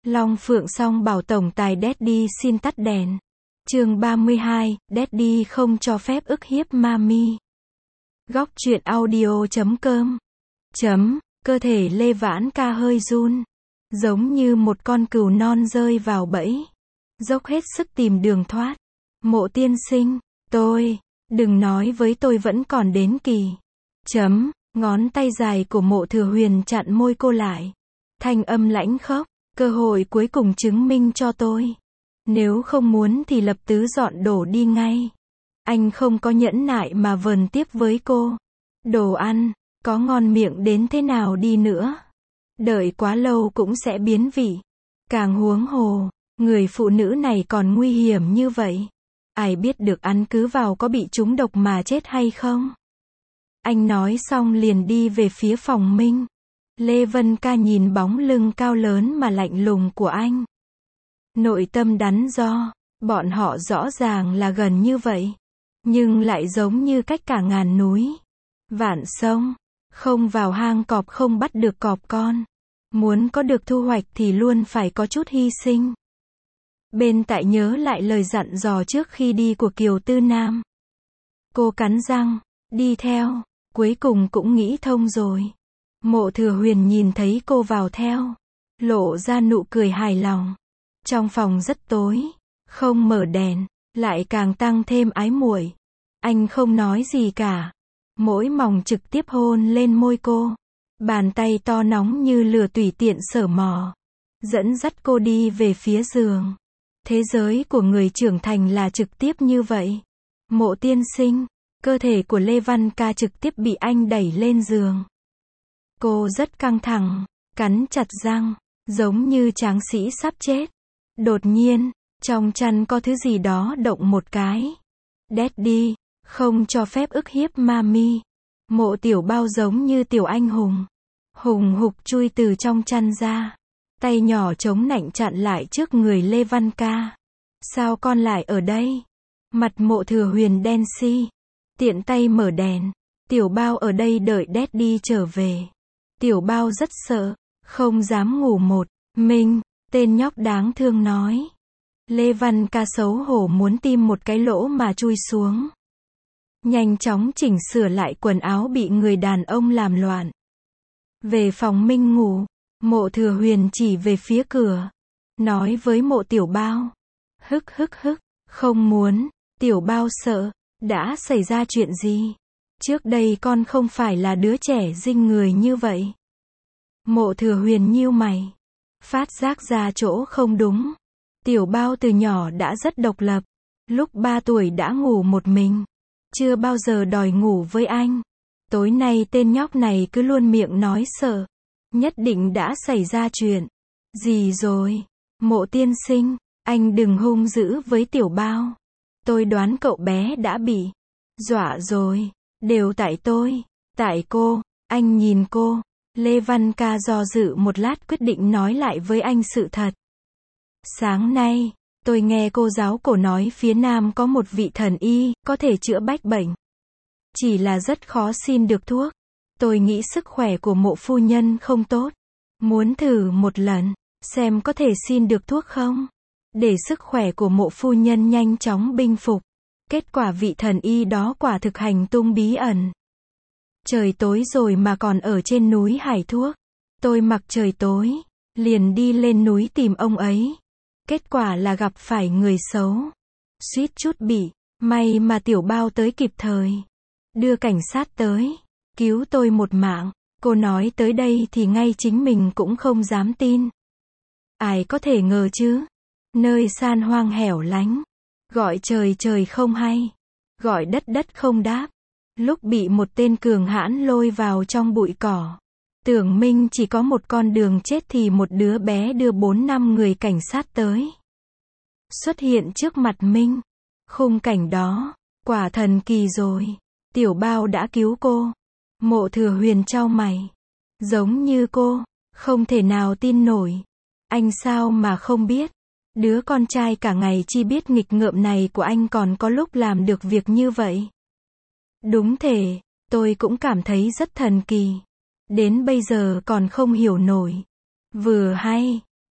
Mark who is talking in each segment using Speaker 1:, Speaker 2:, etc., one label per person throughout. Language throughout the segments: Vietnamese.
Speaker 1: Long Phượng Song bảo tổng tài Daddy xin tắt đèn. Chương 32, Daddy không cho phép ức hiếp Mami. Góc truyện audio.com. Cơ thể Lê Vãn Ca hơi run, giống như một con cừu non rơi vào bẫy, dốc hết sức tìm đường thoát. Mộ tiên sinh, đừng nói với tôi vẫn còn đến kỳ. Ngón tay dài của Mộ Thừa Huyền chặn môi cô lại. Thanh âm lãnh khốc, cơ hội cuối cùng chứng minh cho tôi. Nếu không muốn thì lập tức dọn đồ đi ngay. Anh không có nhẫn nại mà vờn tiếp với cô. Đồ ăn, có ngon miệng đến thế nào đi nữa, đợi quá lâu cũng sẽ biến vị. Càng huống hồ, người phụ nữ này còn nguy hiểm như vậy. Ai biết được ăn cứ vào có bị trúng độc mà chết hay không. Anh nói xong liền đi về phía phòng Minh. Lê Vân Ca nhìn bóng lưng cao lớn mà lạnh lùng của anh. Nội tâm đắn đo, bọn họ rõ ràng là gần như vậy, nhưng lại giống như cách cả ngàn núi, vạn sông. Không vào hang cọp không bắt được cọp con. Muốn có được thu hoạch thì luôn phải có chút hy sinh. Bên tại nhớ lại lời dặn dò trước khi đi của Kiều Tư Nam. Cô cắn răng, đi theo, cuối cùng cũng nghĩ thông rồi. Mộ Thừa Huyền nhìn thấy cô vào theo, lộ ra nụ cười hài lòng. Trong phòng rất tối, không mở đèn, lại càng tăng thêm ái muội. Anh không nói gì cả, mỗi mòng trực tiếp hôn lên môi cô. Bàn tay to nóng như lửa tùy tiện xở mò, dẫn dắt cô đi về phía giường. Thế giới của người trưởng thành là trực tiếp như vậy. Mộ tiên sinh, cơ thể của Lê Văn Ca trực tiếp bị anh đẩy lên giường. Cô rất căng thẳng, cắn chặt răng, giống như tráng sĩ sắp chết. Đột nhiên, trong chăn có thứ gì đó động một cái. Daddy, không cho phép ức hiếp Mami. Mộ Tiểu Bao giống như tiểu anh hùng, hùng hục chui từ trong chăn ra, tay nhỏ chống nạnh chặn lại trước người Lê Văn Ca. Sao con lại ở đây? Mặt Mộ Thừa Huyền đen xi, tiện tay mở đèn. Tiểu Bao ở đây đợi Daddy trở về. Tiểu Bao rất sợ, không dám ngủ một mình. Tên nhóc đáng thương nói. Lê Văn Ca xấu hổ muốn tìm một cái lỗ mà chui xuống. Nhanh chóng chỉnh sửa lại quần áo bị người đàn ông làm loạn. Về phòng Minh ngủ, Mộ Thừa Huyền chỉ về phía cửa, nói với Mộ Tiểu Bao. Hức, không muốn. Tiểu Bao sợ, đã xảy ra chuyện gì? Trước đây con không phải là đứa trẻ dinh người như vậy. Mộ Thừa Huyền nhíu mày, phát giác ra chỗ không đúng. Tiểu Bao từ nhỏ đã rất độc lập, lúc 3 tuổi đã ngủ một mình, chưa bao giờ đòi ngủ với anh. Tối nay tên nhóc này cứ luôn miệng nói sợ, nhất định đã xảy ra chuyện gì rồi. Mộ tiên sinh, anh đừng hung dữ với Tiểu Bao. Tôi đoán cậu bé đã bị dọa rồi, đều tại tôi, tại cô. Anh nhìn cô. Lê Văn Ca do dự một lát quyết định nói lại với anh sự thật. Sáng nay, tôi nghe cô giáo cổ nói phía Nam có một vị thần y, có thể chữa bách bệnh. Chỉ là rất khó xin được thuốc. Tôi nghĩ sức khỏe của Mộ phu nhân không tốt. Muốn thử một lần, xem có thể xin được thuốc không? Để sức khỏe của Mộ phu nhân nhanh chóng bình phục. Kết quả vị thần y đó quả thực hành tung bí ẩn. Trời tối rồi mà còn ở trên núi hái thuốc. Tôi mặc trời tối, liền đi lên núi tìm ông ấy. Kết quả là gặp phải người xấu. Suýt chút bị, may mà Tiểu Bao tới kịp thời. Đưa cảnh sát tới, cứu tôi một mạng. Cô nói tới đây thì ngay chính mình cũng không dám tin. Ai có thể ngờ chứ? Nơi san hoang hẻo lánh, gọi trời không hay, gọi đất không đáp. Lúc bị một tên cường hãn lôi vào trong bụi cỏ, tưởng Minh chỉ có một con đường chết thì một đứa bé đưa 4-5 người cảnh sát tới. Xuất hiện trước mặt Minh. Khung cảnh đó, quả thần kỳ rồi. Tiểu Bao đã cứu cô. Mộ Thừa Huyền chau mày. Giống như cô, không thể nào tin nổi. Anh sao mà không biết? Đứa con trai cả ngày chi biết nghịch ngợm này của anh còn có lúc làm được việc như vậy. Đúng thế, tôi cũng cảm thấy rất thần kỳ. Đến bây giờ còn không hiểu nổi. Vừa hay,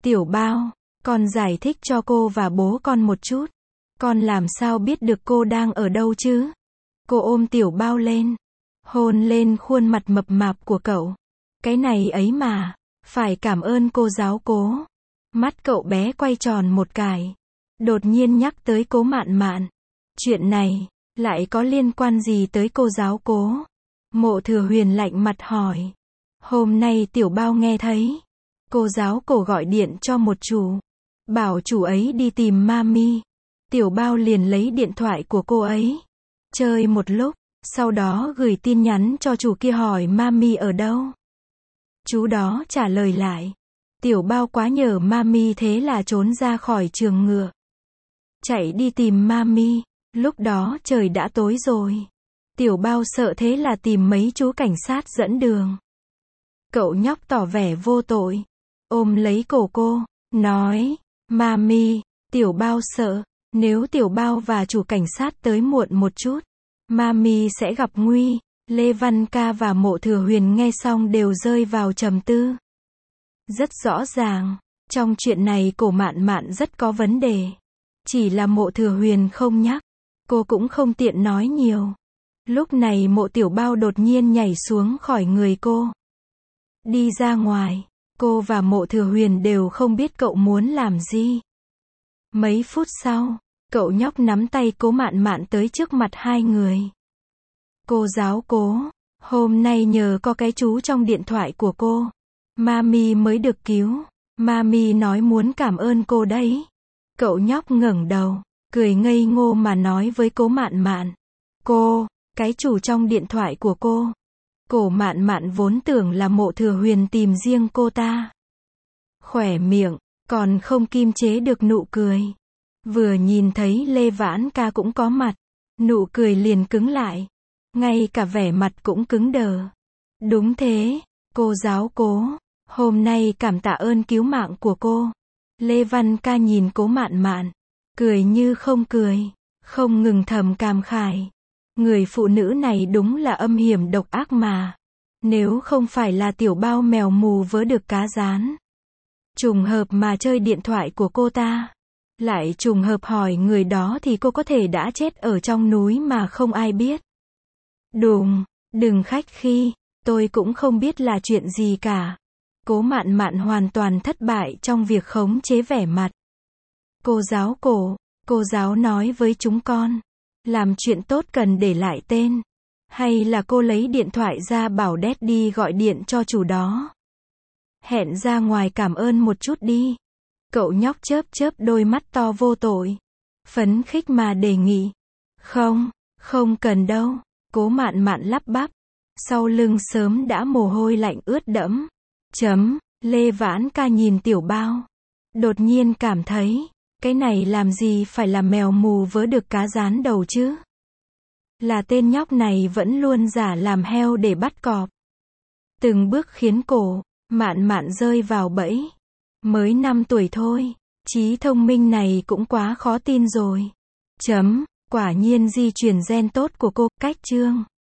Speaker 1: Tiểu Bao, con giải thích cho cô và bố con một chút. Con làm sao biết được cô đang ở đâu chứ? Cô ôm Tiểu Bao lên, hôn lên khuôn mặt mập mạp của cậu. Cái này ấy mà, phải cảm ơn cô giáo Cố. Mắt cậu bé quay tròn một cái. Đột nhiên nhắc tới Cố Mạn Mạn. Chuyện này, lại có liên quan gì tới cô giáo Cố? Mộ Thừa Huyền lạnh mặt hỏi. Hôm nay Tiểu Bao nghe thấy, cô giáo Cổ gọi điện cho một chủ, bảo chủ ấy đi tìm Mami. Tiểu Bao liền lấy điện thoại của cô ấy, chơi một lúc, sau đó gửi tin nhắn cho chủ kia hỏi Mami ở đâu. Chú đó trả lời lại. Tiểu Bao quá nhớ Mami thế là trốn ra khỏi trường ngựa, chạy đi tìm Mami. Lúc đó trời đã tối rồi. Tiểu Bao sợ thế là tìm mấy chú cảnh sát dẫn đường. Cậu nhóc tỏ vẻ vô tội, ôm lấy cổ cô, nói, Mami. Tiểu Bao sợ, nếu Tiểu Bao và chủ cảnh sát tới muộn một chút, Mami sẽ gặp nguy. Lê Văn Ca và Mộ Thừa Huyền nghe xong đều rơi vào trầm tư. Rất rõ ràng, trong chuyện này Cổ Mạn Mạn rất có vấn đề. Chỉ là Mộ Thừa Huyền không nhắc, cô cũng không tiện nói nhiều. Lúc này Mộ Tiểu Bao đột nhiên nhảy xuống khỏi người cô, đi ra ngoài. Cô và Mộ Thừa Huyền đều không biết cậu muốn làm gì. Mấy phút sau, cậu nhóc nắm tay Cố Mạn Mạn tới trước mặt hai người. Cô giáo Cố, hôm nay nhờ có cái chú trong điện thoại của cô, Mami mới được cứu. Mami nói muốn cảm ơn cô đấy. Cậu nhóc ngẩng đầu, cười ngây ngô mà nói với Cố Mạn Mạn. Cô, cái chủ trong điện thoại của cô. Cổ Mạn Mạn vốn tưởng là Mộ Thừa Huyền tìm riêng cô ta. Khỏe miệng, còn không kiềm chế được nụ cười. Vừa nhìn thấy Lê Vãn Ca cũng có mặt, nụ cười liền cứng lại. Ngay cả vẻ mặt cũng cứng đờ. Đúng thế, cô giáo Cố, hôm nay cảm tạ ơn cứu mạng của cô. Lê Văn Ca nhìn Cố Mạn Mạn, cười như không cười, không ngừng thầm cảm khái. Người phụ nữ này đúng là âm hiểm độc ác mà. Nếu không phải là Tiểu Bao mèo mù vớ được cá rán, trùng hợp mà chơi điện thoại của cô ta, lại trùng hợp hỏi người đó thì cô có thể đã chết ở trong núi mà không ai biết. Đùng, đừng khách khí, tôi cũng không biết là chuyện gì cả. Cố Mạn Mạn hoàn toàn thất bại trong việc khống chế vẻ mặt. Cô giáo Cổ, cô giáo nói với chúng con, làm chuyện tốt cần để lại tên. Hay là cô lấy điện thoại ra bảo Daddy gọi điện cho chủ đó. Hẹn ra ngoài cảm ơn một chút đi. Cậu nhóc chớp chớp đôi mắt to vô tội, phấn khích mà đề nghị. Không, không cần đâu. Cố Mạn Mạn lắp bắp, sau lưng sớm đã mồ hôi lạnh ướt đẫm. Lê Vãn Ca nhìn Tiểu Bao, đột nhiên cảm thấy, cái này làm gì phải là mèo mù vớ được cá rán đầu chứ? Là tên nhóc này vẫn luôn giả làm heo để bắt cọp. Từng bước khiến Cổ Mạn Mạn rơi vào bẫy. Mới 5 tuổi thôi, trí thông minh này cũng quá khó tin rồi. Quả nhiên di truyền gen tốt của cô. Cách chương